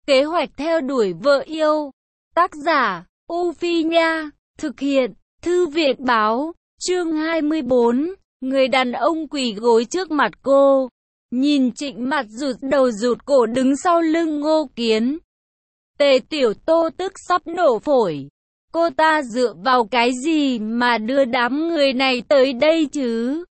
Kế hoạch theo đuổi vợ yêu. Tác giả, U Phi Nha. Thực hiện, Thư viện Báo. Chương 24. Người đàn ông quỳ gối trước mặt cô. Nhìn Trịnh Mặt rụt đầu rụt cổ đứng sau lưng Ngô Kiến. Tề Tiểu Tô tức sắp nổ phổi. Cô ta dựa vào cái gì mà đưa đám người này tới đây chứ?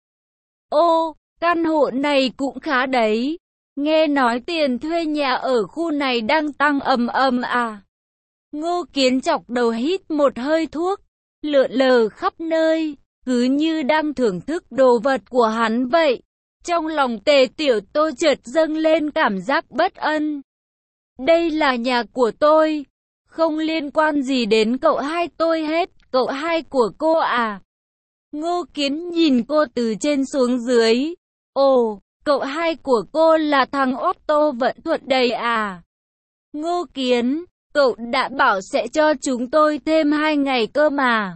Ô, căn hộ này cũng khá đấy. Nghe nói tiền thuê nhà ở khu này đang tăng ầm ầm à? Ngô Kiến chọc đầu hít một hơi thuốc, lượn lờ khắp nơi, cứ như đang thưởng thức đồ vật của hắn vậy. Trong lòng Tề Tiểu Tô chợt dâng lên cảm giác bất an. Đây là nhà của tôi, không liên quan gì đến cậu hai tôi hết, cậu hai của cô à? Ngô Kiến nhìn cô từ trên xuống dưới. Ồ, cậu hai của cô là thằng Otto Vận Thuận đây à? Ngô Kiến, cậu đã bảo sẽ cho chúng tôi thêm 2 ngày cơ mà.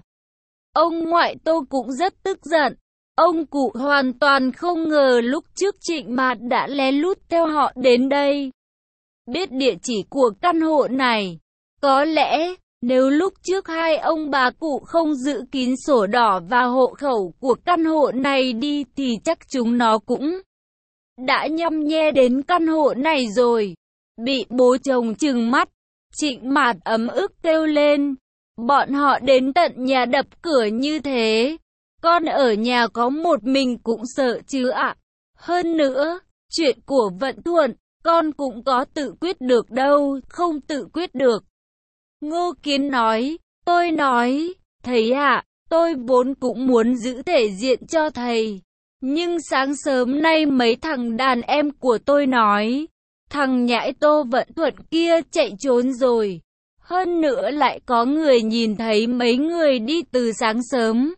Ông ngoại Tô cũng rất tức giận. Ông cụ hoàn toàn không ngờ lúc trước Trịnh Mạt đã lén lút theo họ đến đây. Biết địa chỉ của căn hộ này. Có lẽ, nếu lúc trước hai ông bà cụ không giữ kín sổ đỏ và hộ khẩu của căn hộ này đi thì chắc chúng nó cũng đã nhăm nhe đến căn hộ này rồi. Bị bố chồng trừng mắt, Trịnh Mạt ấm ức kêu lên. Bọn họ đến tận nhà đập cửa như thế. Con ở nhà có một mình cũng sợ chứ ạ. Hơn nữa, chuyện của Vận Thuận, con cũng có tự quyết được đâu, không tự quyết được. Ngô Kiến nói, tôi nói, thầy ạ, tôi vốn cũng muốn giữ thể diện cho thầy. Nhưng sáng sớm nay mấy thằng đàn em của tôi nói, thằng nhãi Tô Vận Thuận kia chạy trốn rồi. Hơn nữa lại có người nhìn thấy mấy người đi từ sáng sớm.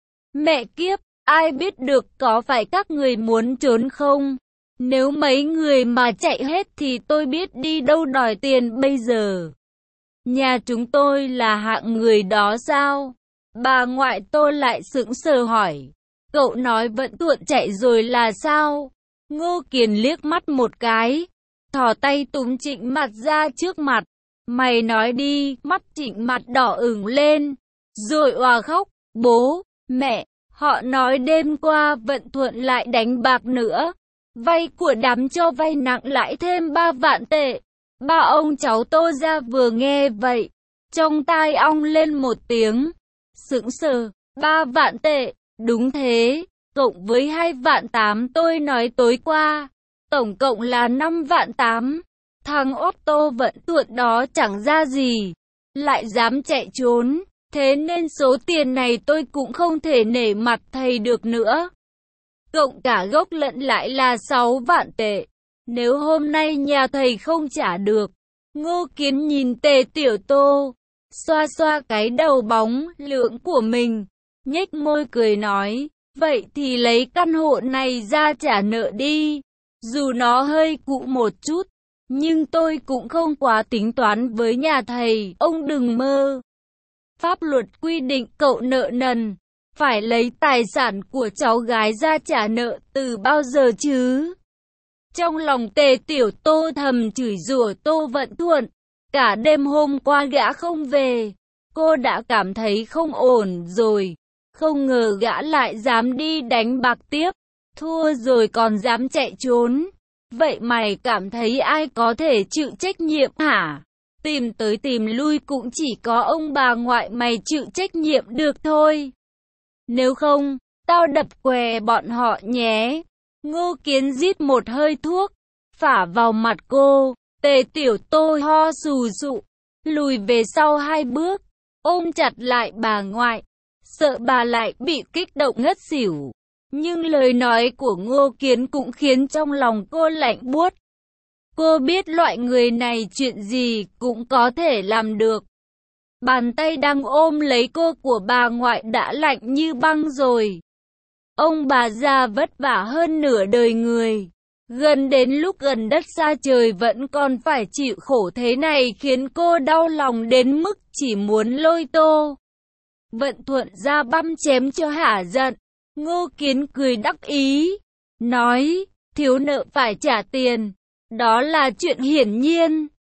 Mẹ kiếp, ai biết được có phải các người muốn trốn không? Nếu mấy người mà chạy hết thì tôi biết đi đâu đòi tiền bây giờ. Nhà chúng tôi là hạng người đó sao? Bà ngoại tôi lại sững sờ hỏi. Cậu nói Vận Thuận chạy rồi là sao? Ngô Kiến liếc mắt một cái, thò tay túm Trịnh Mặt ra trước mặt. Mày nói đi, mắt Trịnh Mặt đỏ ửng lên, rồi òa khóc. Bố, mẹ, họ nói đêm qua Vận Thuận lại đánh bạc nữa. Vay của đám cho vay nặng lãi thêm 3 vạn tệ. Ba ông cháu Tô ra vừa nghe vậy, trong tai ong lên một tiếng, sững sờ. 3 vạn tệ, đúng thế, cộng với 2 vạn 8 tôi nói tối qua, tổng cộng là 5 vạn 8. Thằng Otto Vận Thuận đó chẳng ra gì, lại dám chạy trốn, thế nên số tiền này tôi cũng không thể nể mặt thầy được nữa. Cộng cả gốc lẫn lãi là 6 vạn tệ. Nếu hôm nay nhà thầy không trả được. Ngô Kiến nhìn Tề Tiểu Tô, xoa xoa cái đầu bóng lưỡng của mình, nhếch môi cười nói, vậy thì lấy căn hộ này ra trả nợ đi. Dù nó hơi cũ một chút, nhưng tôi cũng không quá tính toán với nhà thầy, ông đừng mơ. Pháp luật quy định cậu nợ nần phải lấy tài sản của cháu gái ra trả nợ từ bao giờ chứ? Trong lòng Tề Tiểu Tô thầm chửi rủa Tô Vận Thuận. Cả đêm hôm qua gã không về, cô đã cảm thấy không ổn rồi. Không ngờ gã lại dám đi đánh bạc tiếp, thua rồi còn dám chạy trốn. Vậy mày cảm thấy ai có thể chịu trách nhiệm hả? Tìm tới tìm lui cũng chỉ có ông bà ngoại mày chịu trách nhiệm được thôi. Nếu không, tao đập què bọn họ nhé. Ngô Kiến rít một hơi thuốc, phả vào mặt cô. Tề Tiểu Tô ho sù sụ, lùi về sau 2 bước, ôm chặt lại bà ngoại, sợ bà lại bị kích động ngất xỉu. Nhưng lời nói của Ngô Kiến cũng khiến trong lòng cô lạnh buốt. Cô biết loại người này chuyện gì cũng có thể làm được. Bàn tay đang ôm lấy cô của bà ngoại đã lạnh như băng rồi. Ông bà già vất vả hơn nửa đời người. Gần đến lúc gần đất xa trời vẫn còn phải chịu khổ thế này khiến cô đau lòng đến mức chỉ muốn lôi Tô Vận Thuận ra băm chém cho hả giận. Ngô Kiến cười đắc ý, nói, thiếu nợ phải trả tiền, đó là chuyện hiển nhiên.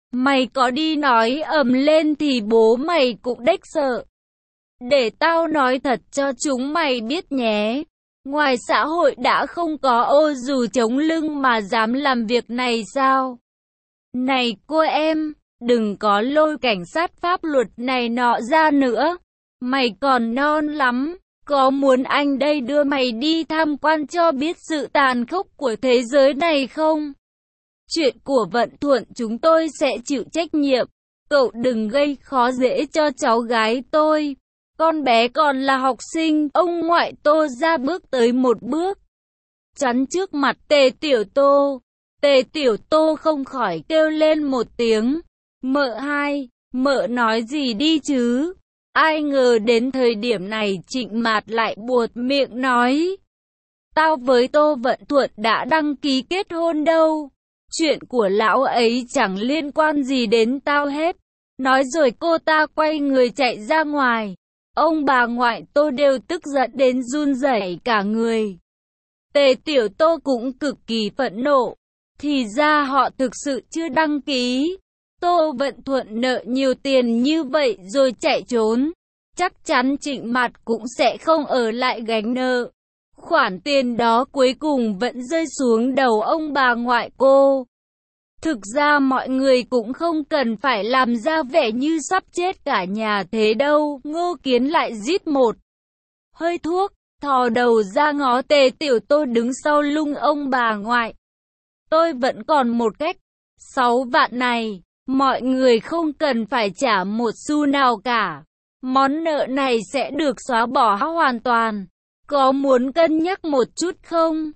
Mày có đi nói ầm lên thì bố mày cũng đếch sợ. Để tao nói thật cho chúng mày biết nhé. Ngoài xã hội đã không có ô dù chống lưng mà dám làm việc này sao? Này cô em, đừng có lôi cảnh sát pháp luật này nọ ra nữa. Mày còn non lắm. Có muốn anh đây đưa mày đi tham quan cho biết sự tàn khốc của thế giới này không? Chuyện của Vận Thuận chúng tôi sẽ chịu trách nhiệm. Cậu đừng gây khó dễ cho cháu gái tôi. Con bé còn là học sinh. Ông ngoại Tô ra bước tới một bước, chắn trước mặt Tề Tiểu Tô. Tề Tiểu Tô không khỏi kêu lên một tiếng. Mợ hai, mợ nói gì đi chứ? Ai ngờ đến thời điểm này Trịnh Mạt lại buột miệng nói. Tao với Tô Vận Thuận đã đăng ký kết hôn đâu. Chuyện của lão ấy chẳng liên quan gì đến tao hết. Nói rồi cô ta quay người chạy ra ngoài. Ông bà ngoại Tô đều tức giận đến run rẩy cả người. Tề Tiểu Tô cũng cực kỳ phẫn nộ. Thì ra họ thực sự chưa đăng ký. Tô Vận Thuận nợ nhiều tiền như vậy rồi chạy trốn. Chắc chắn Trịnh Mạt cũng sẽ không ở lại gánh nợ. Khoản tiền đó cuối cùng vẫn rơi xuống đầu ông bà ngoại cô. Thực ra mọi người cũng không cần phải làm ra vẻ như sắp chết cả nhà thế đâu. Ngô Kiến lại rít một hơi thuốc, thò đầu ra ngó Tề Tiểu Tô đứng sau lưng ông bà ngoại. Tôi vẫn còn một cách. 6 vạn này, mọi người không cần phải trả một xu nào cả. Món nợ này sẽ được xóa bỏ hoàn toàn. Có muốn cân nhắc một chút không?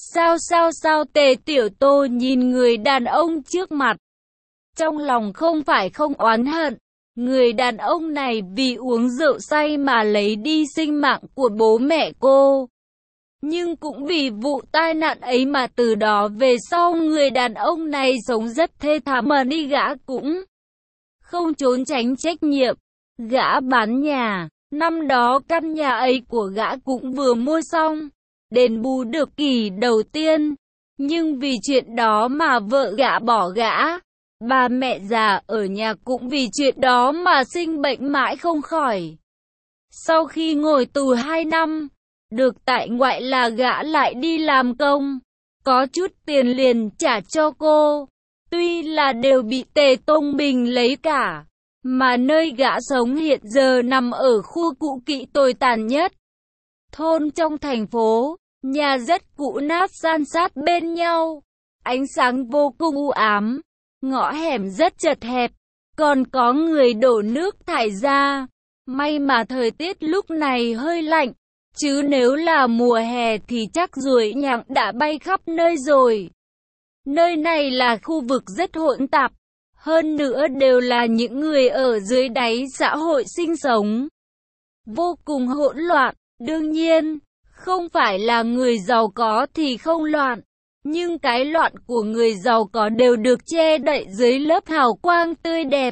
Sao Tề Tiểu Tô nhìn người đàn ông trước mặt. Trong lòng không phải không oán hận. Người đàn ông này vì uống rượu say mà lấy đi sinh mạng của bố mẹ cô. Nhưng cũng vì vụ tai nạn ấy mà từ đó về sau người đàn ông này sống rất thê thảm mà đi gã cũng không trốn tránh trách nhiệm. Gã bán nhà, năm đó căn nhà ấy của gã cũng vừa mua xong, đền bù được kỳ đầu tiên. Nhưng vì chuyện đó mà vợ gã bỏ gã. Bà mẹ già ở nhà cũng vì chuyện đó mà sinh bệnh mãi không khỏi. Sau khi ngồi tù 2 năm, được tại ngoại là gã lại đi làm công. Có chút tiền liền trả cho cô. Tuy là đều bị Tề Tông Bình lấy cả. Mà nơi gã sống hiện giờ nằm ở khu cũ kỹ tồi tàn nhất. Thôn trong thành phố, nhà rất cũ nát san sát bên nhau. Ánh sáng vô cùng u ám, ngõ hẻm rất chật hẹp, còn có người đổ nước thải ra. May mà thời tiết lúc này hơi lạnh, chứ nếu là mùa hè thì chắc ruồi nhặng đã bay khắp nơi rồi. Nơi này là khu vực rất hỗn tạp. Hơn nữa đều là những người ở dưới đáy xã hội sinh sống. Vô cùng hỗn loạn, đương nhiên, không phải là người giàu có thì không loạn. Nhưng cái loạn của người giàu có đều được che đậy dưới lớp hào quang tươi đẹp.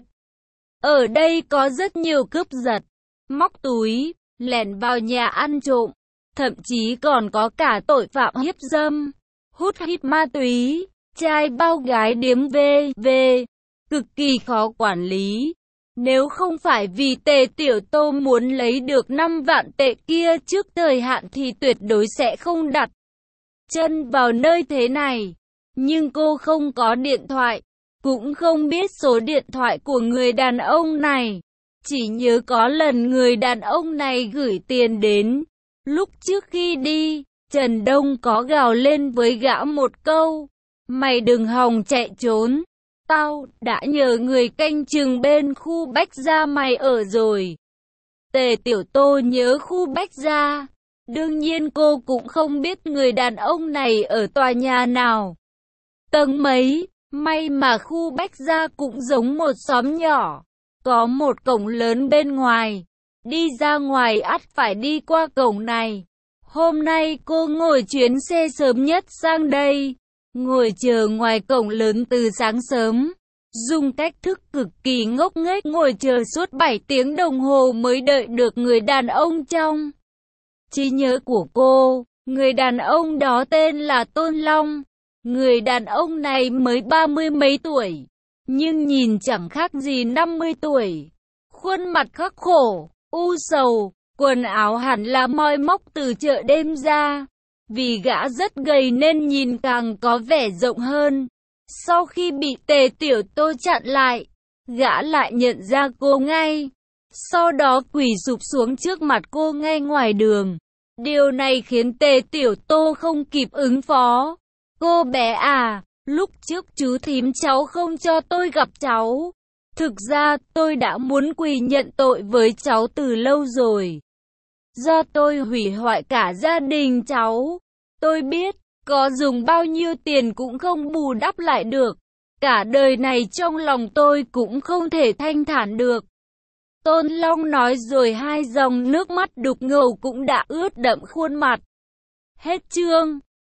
Ở đây có rất nhiều cướp giật, móc túi, lẻn vào nhà ăn trộm. Thậm chí còn có cả tội phạm hiếp dâm, hút hít ma túy, trai bao gái điếm v.v. Cực kỳ khó quản lý. Nếu không phải vì Tề Tiểu Tô muốn lấy được 5 vạn tệ kia trước thời hạn thì tuyệt đối sẽ không đặt chân vào nơi thế này. Nhưng cô không có điện thoại, cũng không biết số điện thoại của người đàn ông này. Chỉ nhớ có lần người đàn ông này gửi tiền đến. Lúc trước khi đi, Trần Đông có gào lên với gã một câu. Mày đừng hòng chạy trốn. Tao đã nhờ người canh chừng bên khu Bách Gia mày ở rồi. Tề Tiểu Tô nhớ khu Bách Gia. Đương nhiên cô cũng không biết người đàn ông này ở tòa nhà nào, tầng mấy. May mà khu Bách Gia cũng giống một xóm nhỏ, có một cổng lớn bên ngoài. Đi ra ngoài ắt phải đi qua cổng này. Hôm nay cô ngồi chuyến xe sớm nhất sang đây, ngồi chờ ngoài cổng lớn từ sáng sớm, dùng cách thức cực kỳ ngốc nghếch ngồi chờ suốt 7 tiếng đồng hồ mới đợi được người đàn ông trong trí nhớ của cô. Người đàn ông đó tên là Tôn Long. Người đàn ông này mới 30 mấy tuổi, nhưng nhìn chẳng khác gì 50 tuổi. Khuôn mặt khắc khổ, u sầu, quần áo hẳn là moi móc từ chợ đêm ra. Vì gã rất gầy nên nhìn càng có vẻ rộng hơn. Sau khi bị Tề Tiểu Tô chặn lại, gã lại nhận ra cô ngay. Sau đó quỳ sụp xuống trước mặt cô ngay ngoài đường. Điều này khiến Tề Tiểu Tô không kịp ứng phó. Cô bé à, lúc trước chú thím cháu không cho tôi gặp cháu. Thực ra tôi đã muốn quỳ nhận tội với cháu từ lâu rồi. Do tôi hủy hoại cả gia đình cháu. Tôi biết, có dùng bao nhiêu tiền cũng không bù đắp lại được. Cả đời này trong lòng tôi cũng không thể thanh thản được. Tôn Long nói rồi hai dòng nước mắt đục ngầu cũng đã ướt đẫm khuôn mặt. Hết chương.